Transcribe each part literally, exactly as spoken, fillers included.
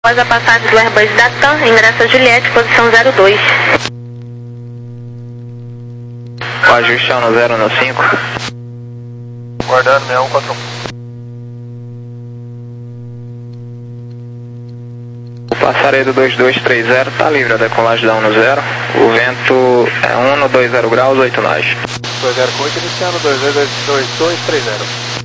Após a passagem do Airbus da TAM, ingresso a Juliette, posição zero dois. O ajuste é no zero no cinco. Guardando seis um quatro um. O passaredo dois dois três zero está livre, a decolagem dá um no zero. O vento é um no dois zero graus, oito nós. dois zero com oito, iniciando dois dois três zero.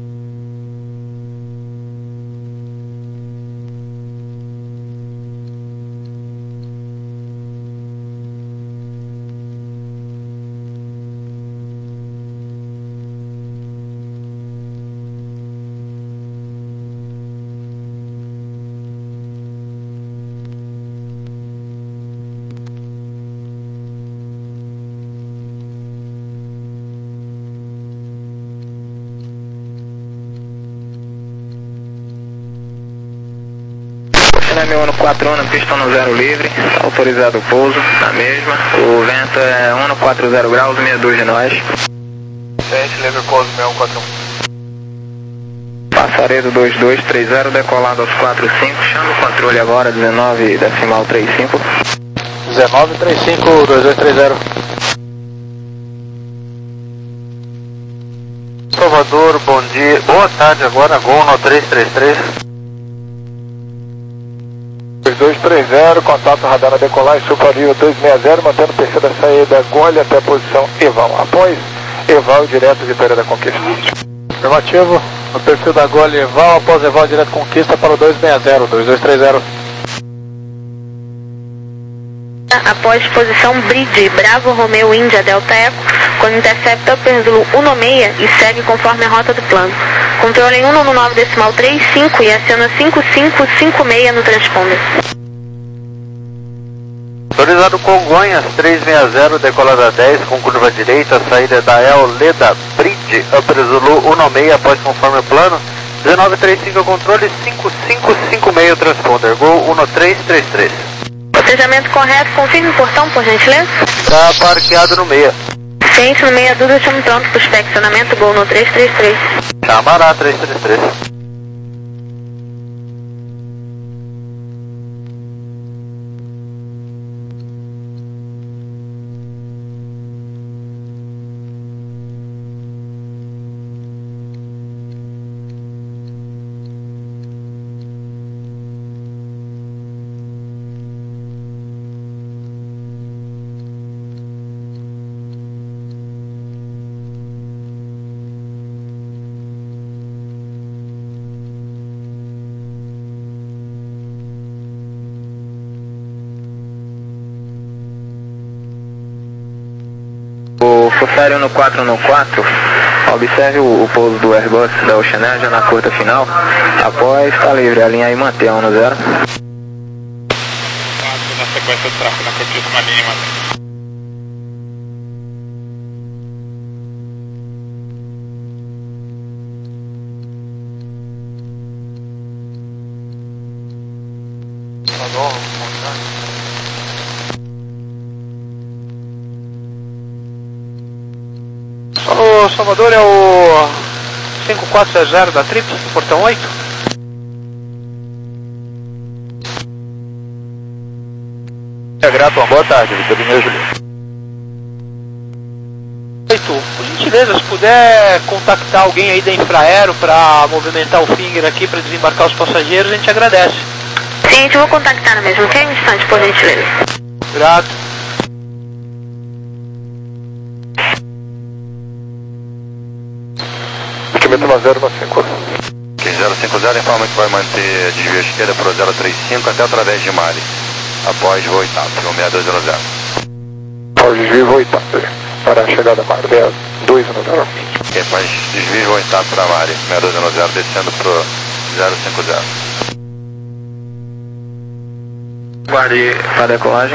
M um no quatro um, pista no zero livre, está autorizado o pouso, na mesma. O vento é um no quatro zero graus, sessenta e dois de nós. Gente, livre pouso seis um quatro um. Passaredo dois dois três zero, decolado aos quatro cinco, chama o controle agora, dezenove decimal trinta e cinco. dezenove trinta e cinco, dois dois três zero. Salvador, bom dia, boa tarde agora, Gol no três três três. dois dois três zero, contato radar na decolagem, Supario dois seis zero, mantendo o perfil da saída Gole até a posição Eval. Após Eval, direto Vitória da Conquista. Afirmativo, no perfil da Gole Eval, após Eval, direto Conquista para o dois seis zero, dois dois três zero. Após posição Bridge, Bravo Romeo Índia Delta Eco, com interceptor per Zulu um seis e segue conforme a rota do plano. Controle em um nove decimal trinta e cinco e aciona cinco cinco cinco seis no transponder. Autorizado Congonhas três seis zero, decolada dez com curva direita, saída da El Leda Bridge, Upper Zulu um seis após conforme o plano. dezenove trinta e cinco controle, cinco cinco cinco seis transponder, Gol um três três três. Cotejamento correto, confirme o portão, por gentileza. Está parqueado no meia. Ciente no meia dúvida, estamos prontos para o inspecionamento, Gol no três três três. Camará três três três. Fussário no quatro no quatro, observe o, o pouso do Airbus da Oceanair já na curta final. Após, está livre, alinhar e manter um no zero. Na sequência do tráfego na curtíssima linha, mano. O Salvador é o cinco quatro zero zero da Trips, portão oito. É grato, uma boa tarde, Vitorino Juliano. oito, por gentileza, se puder contactar alguém aí da Infraero para movimentar o Finger aqui para desembarcar os passageiros, a gente agradece. Sim, eu vou contactar no mesmo tempo, instante, por gentileza. Grato. zero cinco. zero cinco zero informa que vai manter desvio à esquerda para o zero três cinco até através de Mari. Após voo oitavo, seis dois zero zero. Após desvio voo oitavo, para a chegada Mari, seis dois zero zero. Ok, faz desvio voo oitavo para Mari, seis dois zero zero, descendo para o zero cinco zero. Guarde para a decolagem.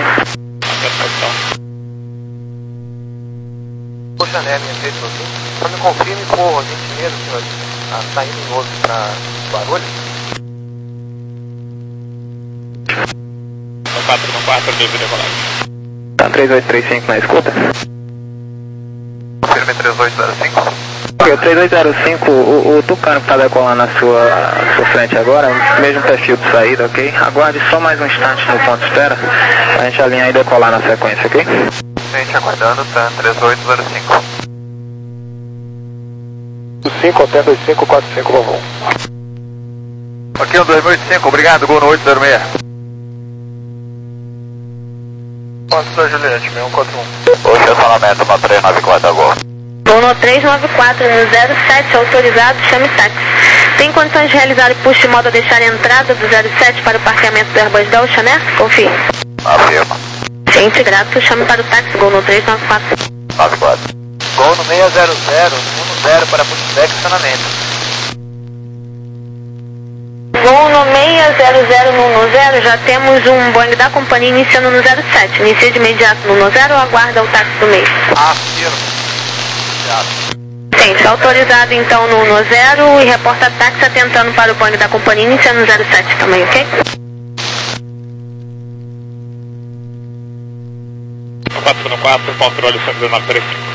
Poxa, né, minha vez, só me confirme por gentileza, senhor, a saída em outro para Barulho. No quatro no quatro, livre decolagem. Tá três oito três cinco na escuta. Confirme três oito zero cinco. Ok, três oito zero cinco, o, o Tucano que está decolando na sua, sua frente agora, mesmo perfil de saída, ok? Aguarde só mais um instante no ponto de espera, a gente alinhar e decolar na sequência, ok? Gente, aguardando, TAM três oito zero cinco. cinco, até dois cinco quatro cinco, vovô. Ok, um dois mil e cinco, obrigado, gol no oito zero seis. Quanto Juliette, seis um quatro um. O estacionamento, uma três nove quatro, gol. Gol no três nove quatro zero sete, autorizado, chame táxi. Tem condições de realizar o push de modo a deixar a entrada do zero sete para o parqueamento do Airbus da Ocean Air? Confirme. Afirma. Ciente grato, chame para o táxi, gol no três nove quatro. nove quatro. Gol no seis zero zero, um zero para pushback estacionamento. Gol no seis zero zero no zero, já temos um Boeing da companhia iniciando no zero sete. Inicia de imediato no zero ou aguarda o táxi do meio? Afirma. Ciente, autorizado então no zero e reporta táxi atentando para o Boeing da companhia iniciando no zero sete também, ok? quatro no quatro, controle cento e dezenove três cinco.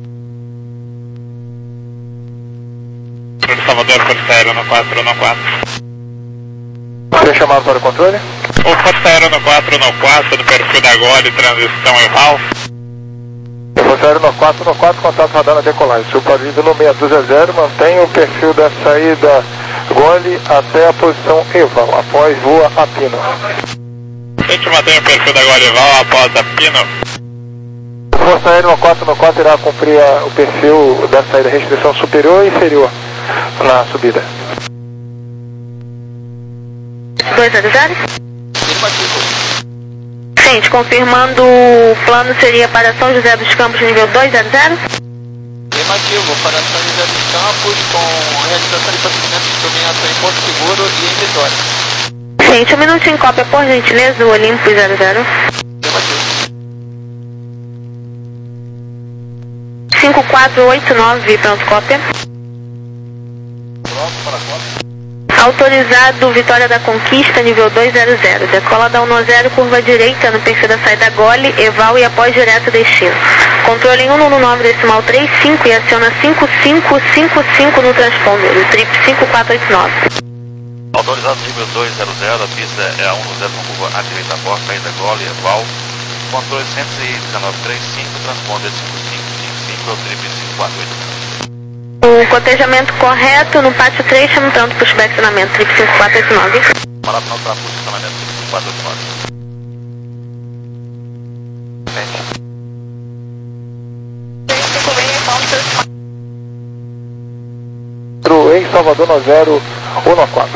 Controle Salvador, Força Aérea no quatro no quatro. Você é chamado para o controle? O Força Aérea no quatro no quatro, no perfil da Gole, transição e Val. Força Aérea no quatro no quatro, contato radar na decolagem. Supervindo no seis dois zero, mantenha o perfil da saída Gole até a posição Eval, após voa a Pino. A gente mantém o perfil da Gole Val após a Pino. Força Aérea no quatro no quatro irá cumprir a, o perfil da saída restrição superior e inferior na subida. dois zero zero? Ciente, confirmando o plano seria para São José dos Campos nível dois zero zero? Afirmativo, para São José dos Campos com realização de procedimento de dominação em Porto Seguro e em Vitória. Ciente, um minuto em cópia, por gentileza, o Olympus zero zero. cinco quatro oito nove, pronto, cópia. Pronto para a cópia. Autorizado Vitória da Conquista, nível dois zero zero. Decola da um zero, curva direita no perfil da saída Gole, Eval e após direto destino. Controle em um nove decimal três cinco e aciona cinco cinco cinco cinco no transponder, o trip cinco quatro oito nove. Autorizado nível dois zero zero, a pista é a um zero com curva à direita após saída Gole, Eval. Controle cento e dezenove três cinco, transponder cinco cinco cinco cinco, é o trip cinco quatro oito nove. O cotejamento correto no pátio três, chama pronto para o estacionamento, trip cinco quatro oito nove. Para final para estacionamento cinco quatro oito nove. Em Salvador no zero um nove quatro.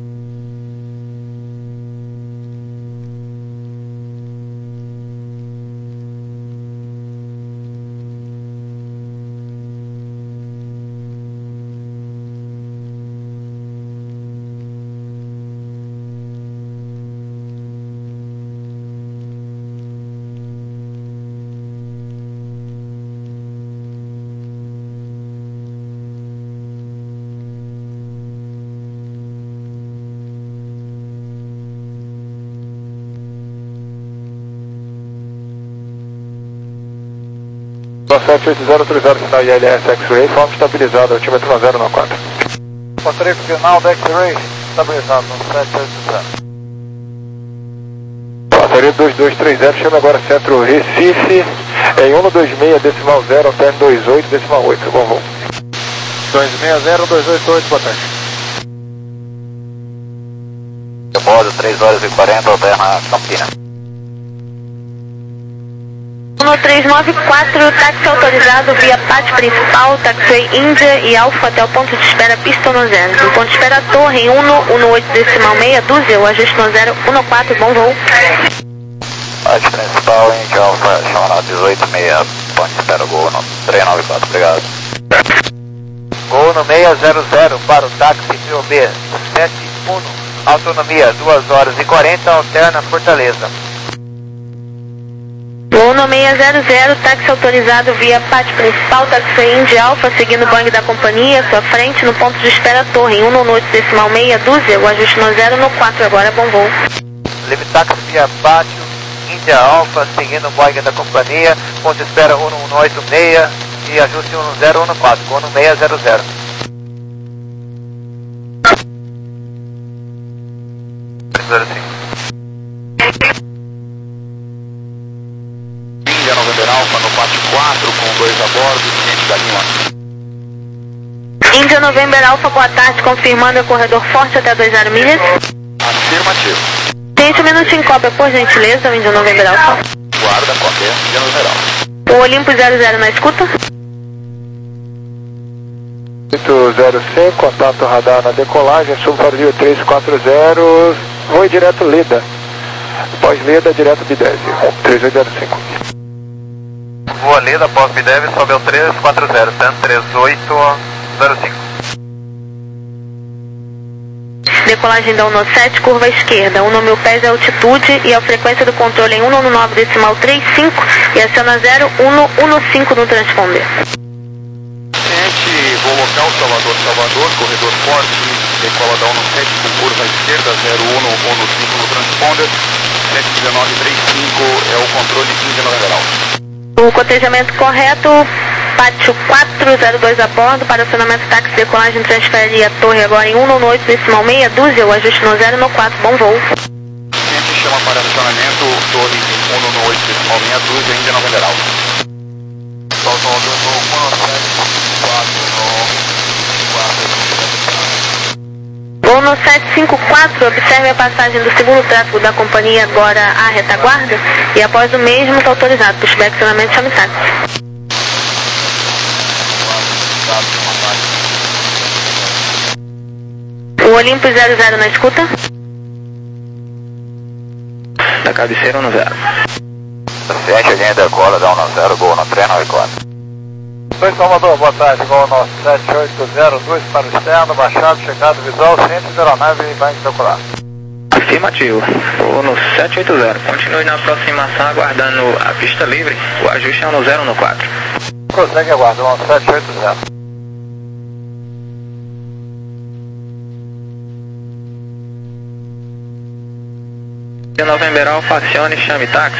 sete oito zero três zero, sinal I L S X-Ray, forma estabilizada, altímetro no zero no quatro. Controle final da X-Ray, estabilizado no sete oito zero. Passaria dois dois três zero, chama agora centro Recife, em um dois seis decimal zero, alterne dois oito decimal oito, bom voo. dois seis zero dois oito oito, boa tarde. Eu bordo três horas e quarenta, alterna Campina. No três nove quatro, táxi autorizado via pátio principal, taxiway Índia e Alfa até o ponto de espera pista no zero. No ponto de espera torre em um um oito decimal meia dúzia, o ajuste no zero um quatro, bom voo. Pátio principal Índia Alfa, chamada dezoito seis, ponto de espera gol no três nove quatro, obrigado. Gol no seis zero zero para o táxi P O B sete um, autonomia duas horas e quarenta, alterna Fortaleza. Gol no seis zero zero, táxi autorizado via pátio principal, taxiway Índia Alfa, seguindo o Boeing da companhia, sua frente, no ponto de espera torre em um oito decimal meia dúzia, o ajuste no zero no quatro, agora bom voo. Livre táxi via pátio Índia Alfa, seguindo o Boeing da companhia, ponto de espera um um oito seis e ajuste um zero um quatro, gol no seis zero zero. zero cinco. Índia November Alfa no pátio quatro com dois a bordo, ciente da Lima. Índia November Alfa, boa tarde, confirmando o corredor forte até dois zero milhas. Afirmativo. Tente um minuto em cópia, por gentileza, Índia November Alfa. Guarda, cópia, Índia November Alfa. O Olimpo zero zero na escuta. oito zero cinco, contato radar na decolagem, subvario três quatro zero, voo direto Leda. Pós-Leda, direto Bidev, três oito zero cinco. Voa Leda, pós-Bidev, sobe ao três quatro zero, T A M três oito zero cinco. Decolagem da Uno sete, curva à esquerda. Uno mil pés é altitude e a frequência do controle em cento e nove decimal trinta e cinco e aciona zero um um cinco no transponder. Ciente, voo local Salvador, Salvador, corredor forte, decola da Uno sete com curva à esquerda, zero um um cinco no transponder, sete um nove três cinco é o controle Índia November Alfa. O cotejamento correto, pátio quatro zero dois a bordo, para acionamento táxi decolagem, transfere a torre agora em cento e oito decimal meia dúzia, o ajuste no zero no quatro, bom voo. Ciente, chama para acionamento, torre em cento e oito decimal meia dúzia, Índia November Alfa. Solta o no Uno sete quatro no Voo no sete cinco quatro, observe a passagem do segundo tráfego da companhia agora à retaguarda e após o mesmo está autorizado, pushback acionamento chame táxi. O Olimpo zero zero na escuta. Da cabeceira no zero. Ciente, linha decola da Uno zero, gol no três nove quatro. Oi Salvador, boa tarde, gol no sete oito zero dois para o externo, baixado, checado visual, centro da aeronave e vai decolar. Afirmativo. Vou no sete oito zero. Continue na aproximação aguardando a pista livre. O ajuste é no zero no quatro. Prossegue aguarda, gol no sete oito zero. November Alfa, acione e chame táxi.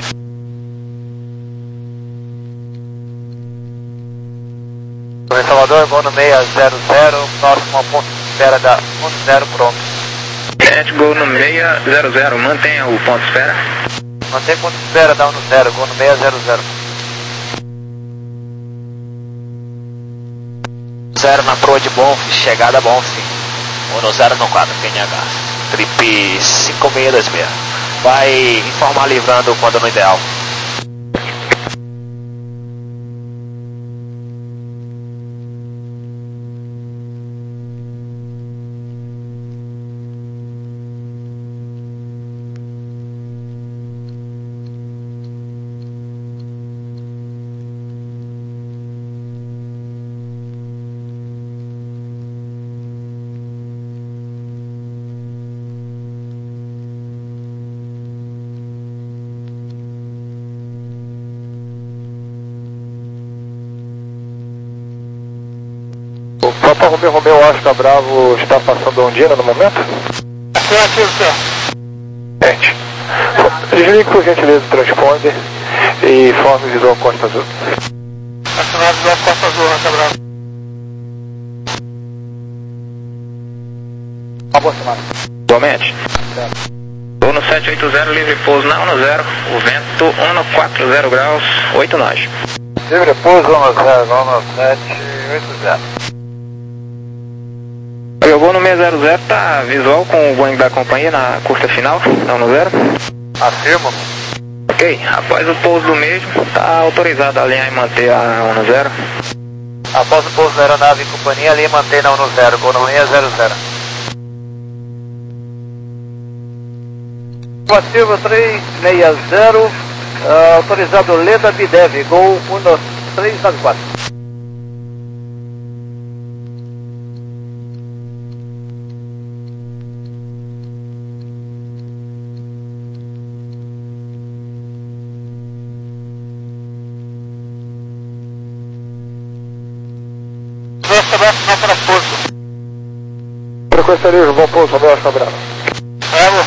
Oi Salvador, gol no seis zero zero, próximo ao ponto de espera da um zero pronto. Sete, gol no seis zero zero, mantenha o ponto de espera. Mantém ponto de espera da um zero, gol no seis zero zero. Zero na proa de Bonf, chegada Bonf. um zero no quatro, P N H. Trip cinco seis dois seis. Vai informar livrando quando no ideal. O Papa Romeu Romeu Oscar Bravo está passando Ondina no momento? Afirmativo, senhor. Gente, desligue por gentileza o transponder e forme visual Costa Azul. Acionado visual Costa Azul, Oscar Bravo. Uma boa semana. Igualmente. Vou no sete oito zero, livre pouso na um zero. O vento um quatro zero graus, oito nós. Livre pouso um zero, um sete oito zero. O voo no seis zero zero tá visual com o Boeing da companhia na curta final, na um zero. Afirmo. Ok, após o pouso do mesmo, tá autorizado a alinhar e manter a um zero. Após o pouso da aeronave e companhia, ali mantém na um zero, gol no seis zero zero. Ativo três seis zero, uh, autorizado Leda Bidev, gol um três nove quatro. Frequência livre, bom pouso, Romeu Oscar Bravo. Bravo.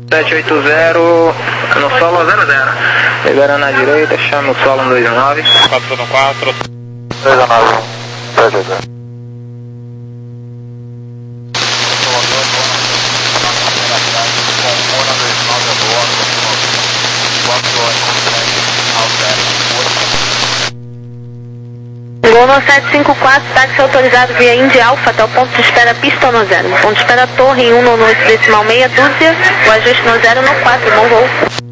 sete oito zero no solo zero zero. Liberando à direita, chame o solo um dois nove. quatro no quatro. dois nove, sete oito zero. Gol no sete cinco quatro, táxi autorizado via Indy Alpha até o ponto de espera pista no zero. Ponto de espera torre em um no oito decimal meia dúzia, o ajuste no zero no quatro, bom voo.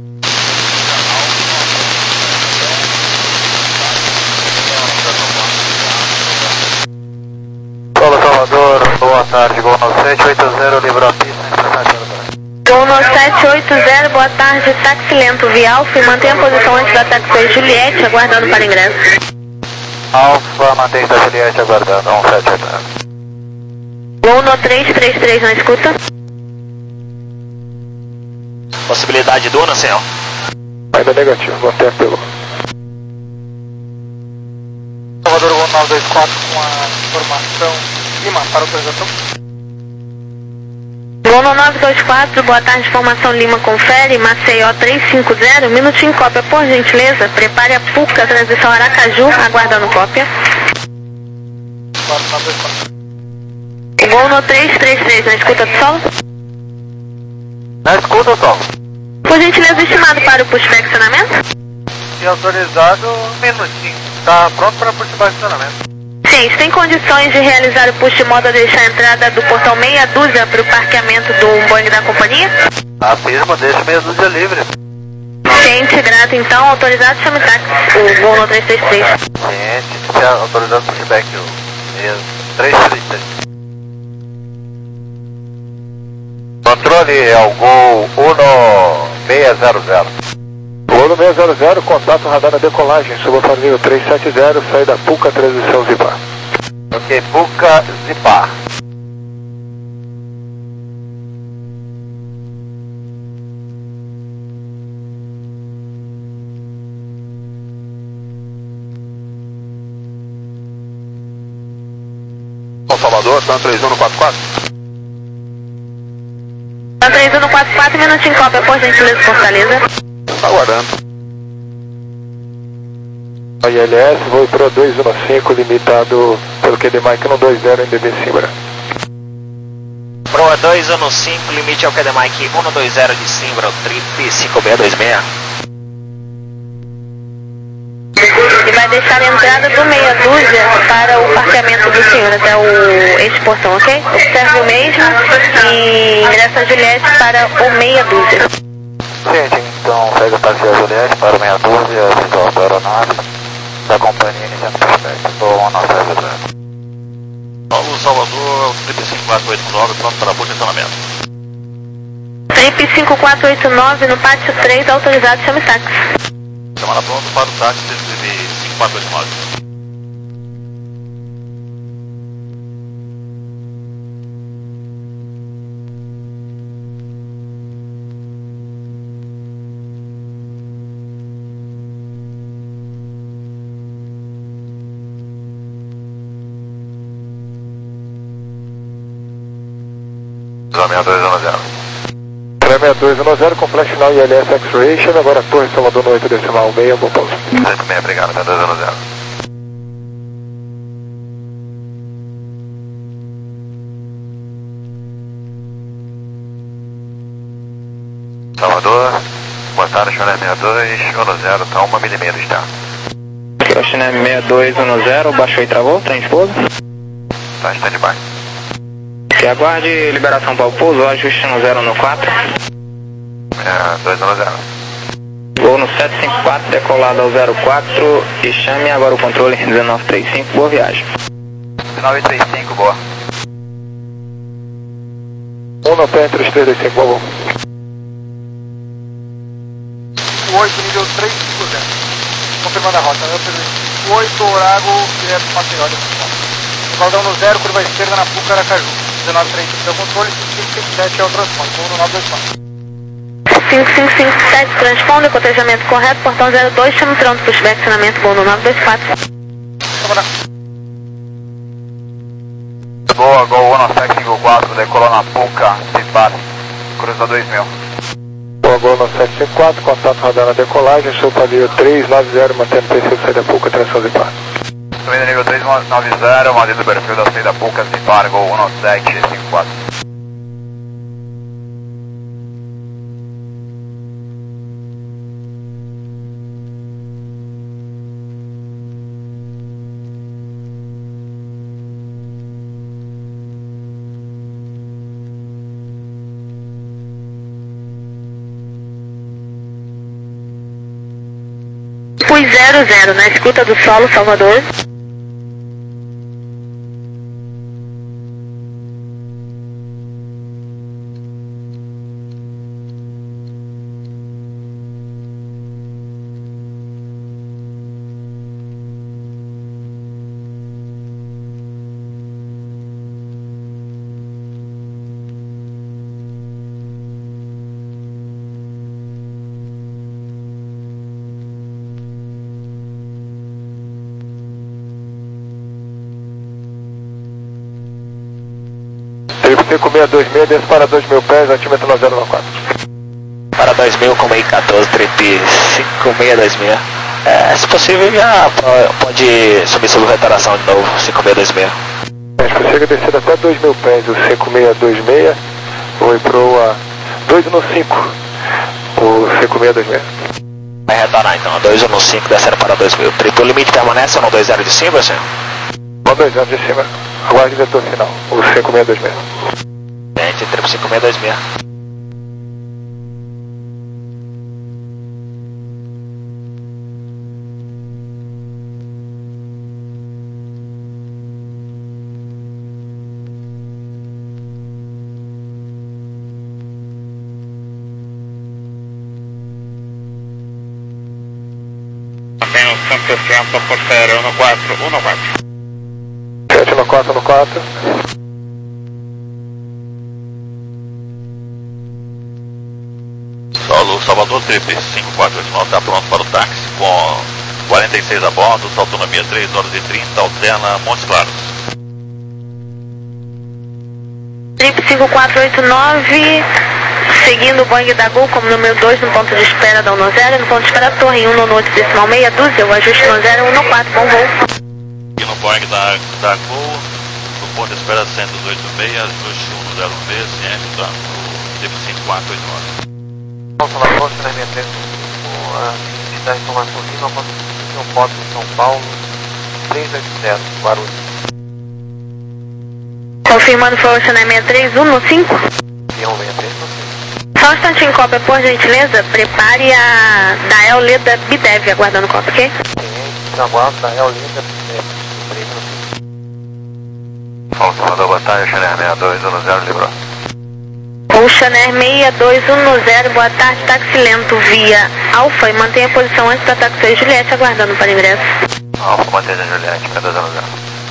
Solo Salvador, boa tarde, Gol no sete oito zero, livrou a pista. Gol no sete oito zero, boa tarde, táxi lento via Alpha e mantenha a posição antes da táxi Juliette, aguardando para ingresso. Alfa, mantém a Juliette aguardando, um sete oito zero. Gol no três três três na escuta. Possibilidade de duna, senhor? Ainda negativo, vou até pelo. Salvador, Gol nove dois quatro com a informação Lima para autorização. Gol no nove dois quatro, boa tarde, formação Lima confere, Maceió três cinco zero, minutinho cópia, por gentileza, prepare a Puca, transição Aracaju, aguardando cópia. Gol no três três três, na escuta do solo? Na escuta, solo. Por gentileza, estimado para o pushback acionamento? E autorizado, um minutinho. Está pronto para pushback acionamento. Sim, tem condições de realizar o push modo a deixar a entrada do portão meia dúzia para o parqueamento do Boeing da companhia? Afirma, deixa meia dúzia livre. Ciente, grato então, autorizado, chame táxi, o Gol no três três três. Ciente, se autorizado pushback, o três três três. Controle é o Gol um seis zero zero. Gol um seis zero zero, contato radar na decolagem, suba para o nível três sete zero, saída Puca, transição Zipar. Ok, Puca, Zipar. São Salvador, São três um no quatro quatro. São três um no quatro quatro, minutinho cópia, por gentileza, Fortaleza. Está aguardando. A I L S, voo para dois um cinco, limitado pelo Q D Mike um dois zero em D B Simbra. Proa dois um cinco, limite ao Q D Mike um dois zero de Simbra, o trip cinco seis dois seis. E vai deixar a entrada do meia dúzia para o parqueamento do senhor até o, este portão, ok? Observe o mesmo e ingressa a Juliette para o meia dúzia. Gente, então segue a taxi Juliette para o meia dúzia, visual da aeronave da companhia iniciando o prospecto. Estou na sede zero. Paulo Salvador, trip cinco quatro oito nove, pronto para posicionamento. Trip cinco quatro oito nove no pátio três, autorizado, chame táxi. Chamada pronto para o táxi cinco quatro oito nove. seis dois um zero. seis dois um zero com flash now I L S X-Ration, agora Torre Salvador no oito decimal meia, bom pouso. cinco seis, obrigado, seis dois um zero. Salvador, boa tarde, Channel seis dois um zero, está uma milímetro de terra. Channel seis dois um zero, baixou e travou, trem de pouso. Está em stand-by. Que aguarde liberação para o pouso, ajuste no zero no quatro. É, dois um zero. Voo no sete cinco quatro, decolado ao zero quatro e chame agora o controle dezenove trinta e cinco, boa viagem. dezenove trinta e cinco, boa. um no pé, três três cinco, boa. oito, nível três cinco zero. Confirmando a rota, eu perdi. oito, Orago, direto para Maceió. Caldão no zero, curva esquerda na Puca, Aracaju. dezenove trinta e cinco, seu controle, cinco cinco sete é o transponder, voo no nove dois quatro. cinco cinco cinco sete, transponder, cotejamento correto, portão zero dois, chame pronto, pushback, acionamento, voo no nove dois quatro. Boa, Gol um sete cinco quatro, decolou na Puca, Zipar, cruza dois mil. Arroba Gol no sete cinco quatro, contato radar na decolagem, sul Palio três nove zero, mantendo o perfil da saída Pouca, tração de par. Subindo nível três nove zero, mantendo o perfil da saída Pouca, Zipar, Gol um sete cinco quatro. Fui zero zero, na escuta do solo, Salvador. cinco seis dois seis, desce para dois mil pés, altímetro nove zero nove quatro. Para dois mil com meio quatorze, trip cinco seis dois seis. É, se possível já pode subir sobre retauração de novo, cinco seis dois seis. É, se possível descer até dois mil pés, o cinco seis dois seis, foi pro a dois um cinco, o cinco seis dois seis. Vai retornar então, dois um cinco, descendo para dois mil. Trip, o limite permanece ou no dois zero de cima, senhor? No dois zero de cima, aguarde o vetor final, o cinco seis dois seis. Gente, trip cinco seis dois seis. Atenção, sessenta por zero um quatro um quatro. sete no quatro no quatro. Solo Salvador Trip cinco quatro oito nove está pronto para o táxi com quarenta e seis a bordo, sua autonomia três horas e trinta, alterna Montes Claros. Trip cinco quatro oito nove, seguindo o Boeing da Gol como número dois no ponto de espera da um zero, no ponto de espera Torre um no oito decimal meia dúzia, o ajuste no zero um quatro, bom voo. E no Boeing da, da Gol, no ponto de espera cento e oito seis, ajuste um zero um B, ciente, tá? No Trip cinco quatro oito nove. Salvador, três três, com a unidade de informação viva, construção foto em São Paulo, três oito zero, Guarulhos. Confirmando foi o Ocean sessenta e três um no cinco. Avião sessenta e três no cinco. Só um instantinho, cópia, por gentileza, prepare a Dael Leda Bidev aguardando cópia, ok? Ciente, aguardo, Dael Leda Bidev, três no cinco. Fala, Salvador, boa tarde, Ocean sessenta e dois um zero, livrou. Ocean sessenta e dois um zero, boa tarde, táxi lento via Alfa e mantenha a posição antes da táxi Juliette aguardando para ingresso. Alfa, mantenha a Juliette, P dois zero zero.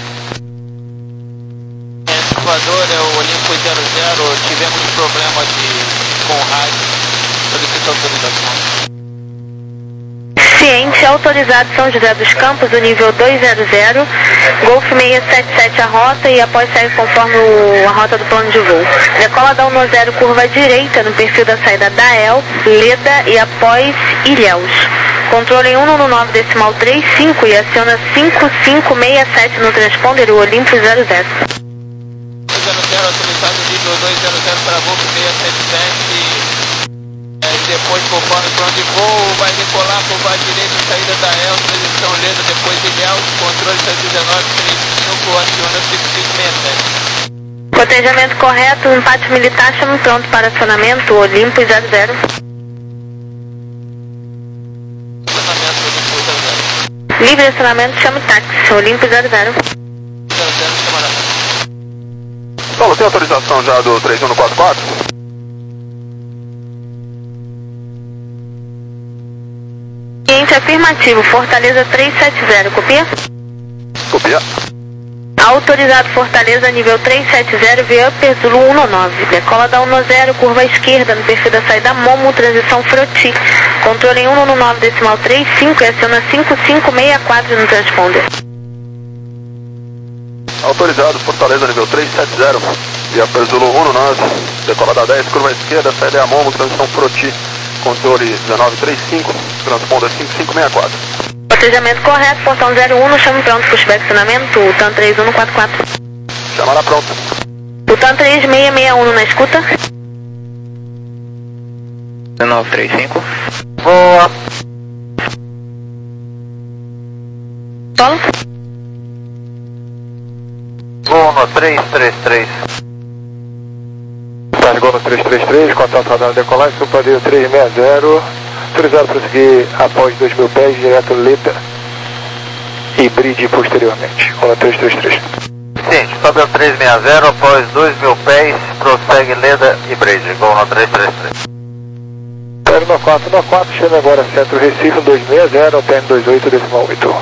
Salvador, é o Olimpo zero zero, tivemos problema de, com o rádio, solicito autorização. Ciente, autorizado São José dos Campos, do nível dois zero zero, Golf seiscentos e setenta e sete a rota e após segue conforme o, a rota do plano de voo. Decola da um zero, curva direita no perfil da saída da El, Leda e após Ilhéus. Controle em um nove decimal trinta e cinco e aciona cinco cinco seis sete no transponder, o Olimpo zero zero. zero zero, autorizado nível dois zero zero para Golf seiscentos e setenta e sete. Depois, conforme o plano de voo, vai decolar, curva direita, saída da El, transição Leda, depois Ilhéus, controle cento e dezenove, trinta e cinco, aciona cinco cinco seis sete. Cotejamento correto, empate militar, chama pronto para acionamento, Olimpo zero zero. Acionamento Olimpo zero zero. Livre acionamento, chama táxi, Olimpo zero zero. zero zero, camarada. Paulo, tem autorização já do três um quatro quatro? Cliente afirmativo, Fortaleza trezentos e setenta, copia? Copia. Autorizado Fortaleza, nível trezentos e setenta, via Upper Zulu um nove. Decola da um zero, curva à esquerda, no perfil da saída Momo, transição Froti. Controle em um nove decimal trinta e cinco e aciona cinco cinco seis quatro no transponder. Autorizado Fortaleza, nível trezentos e setenta, via Upper Zulu um nove. Decola da dez, curva à esquerda, saída Momo, transição Froti. controle dezenove trinta e cinco, transponder cinco cinco seis quatro. Botejamento correto, portão zero um, no chame pronto, pushback acionamento, TAM três um quatro quatro. Chamada pronta. O TAM três seis seis um na escuta. dezenove trinta e cinco. Boa. Solo. Gol no três três três. Carregou no três três três, contato radar decolagem, Supradio três seis zero. Autorizado para seguir após dois mil pés, direto Leda e bride posteriormente. Gol no três três três. Sim, sobe ao três seis zero, após dois mil pés, prossegue Leda e bride. Gol no três três três. zero no quatro no quatro, chega agora centro Recife dois seis zero, alterno dois oito, decimal oito.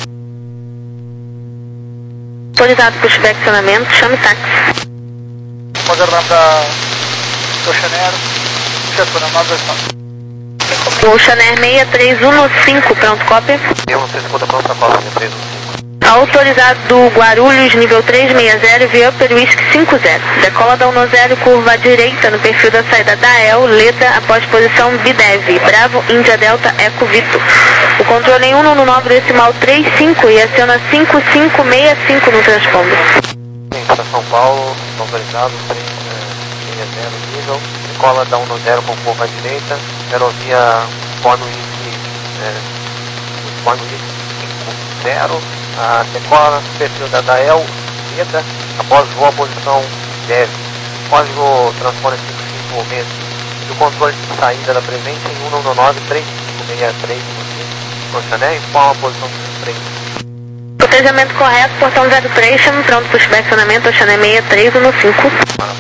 Autorizado pushback acionamento, chame táxi. Pode armar para o Chanero, setor na nove versão. O Chanel seis três um cinco, pronto, cópia. Eu não sei se conta pronta a cópia, três um cinco. Autorizado do Guarulhos, nível três seis zero, via Upper Whisky cinco zero. Decola da um zero, curva à direita, no perfil da saída da E L, Leda, após posição B D E V, Bravo, Índia Delta, Eco Vito. O controle em um nove decimal trinta e cinco e aciona cinco cinco seis cinco no transponder. Sim, para São Paulo, autorizado, três seis zero, nível, decola da um zero com curva à direita, aerovia Bono Whisky, é, Bono Whisky cinco zero, a decola no perfil da D A E L, Leda, após voa a posição D E V, código transponder cinco cinco seis cinco, e o controle de saída da presente em um nove três cinco seis três no Chanel, informa a posição cinco três. Botejamento correto, portão zero três, chame pronto, pushback acionamento, Chanel seis três um cinco.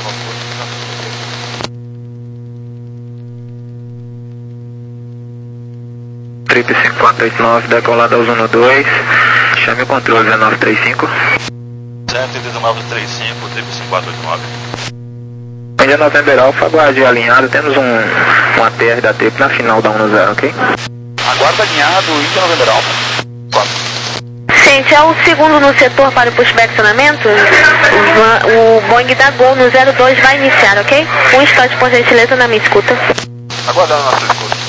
Trip cinco quatro oito nove, decolada aos um dois, chame o controle dezenove trinta e cinco. Certo, dezenove trinta e cinco, Trip cinco quatro oito nove. Índia November Alpha, aguarde alinhado, temos um, uma T R da Trip na final da um zero, ok? Aguarda alinhado, Índia November Alpha. quatro. Gente, é o segundo no setor para o pushback acionamento. O, o Boeing da Gol no zero dois vai iniciar, ok? Um start por gentileza na minha escuta. Aguardando na sua escuta.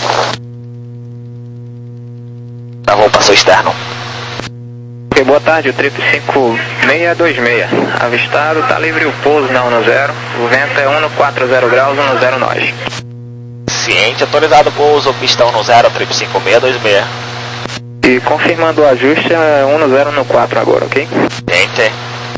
Tá bom, passou externo. Ok, boa tarde, o Trip cinco seis dois seis. Avistado, tá livre o pouso na um zero. O vento é um quatro zero graus, um zero nós. Ciente, autorizado pouso, pista um zero, Trip cinco seis dois seis. E confirmando o ajuste, é um zero no quatro agora, ok? Ciente.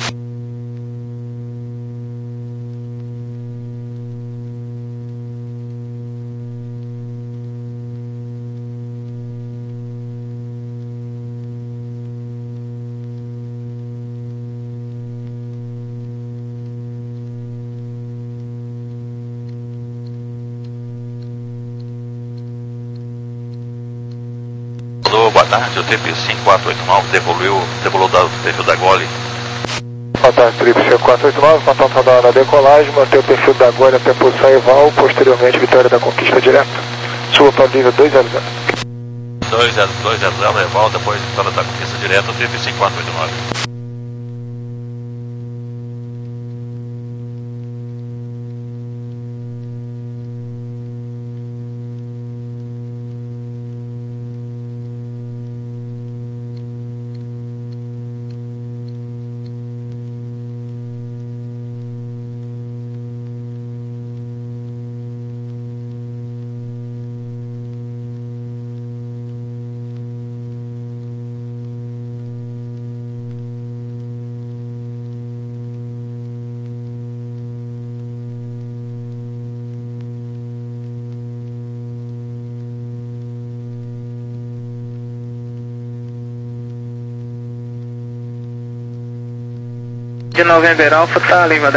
Alô, boa tarde, o Trip cinco quatro oito nove devolveu, devolveu o perfil da Gole. Boa tarde, Trip cinco quatro oito nove, contato radar na decolagem, manter o perfil da Gole até a posição Eval, posteriormente vitória da conquista direta. Suba para o nível dois zero zero. dois zero zero, Eval, depois vitória da conquista direta, o Trip cinco quatro oito nove. De November Alpha, tá livre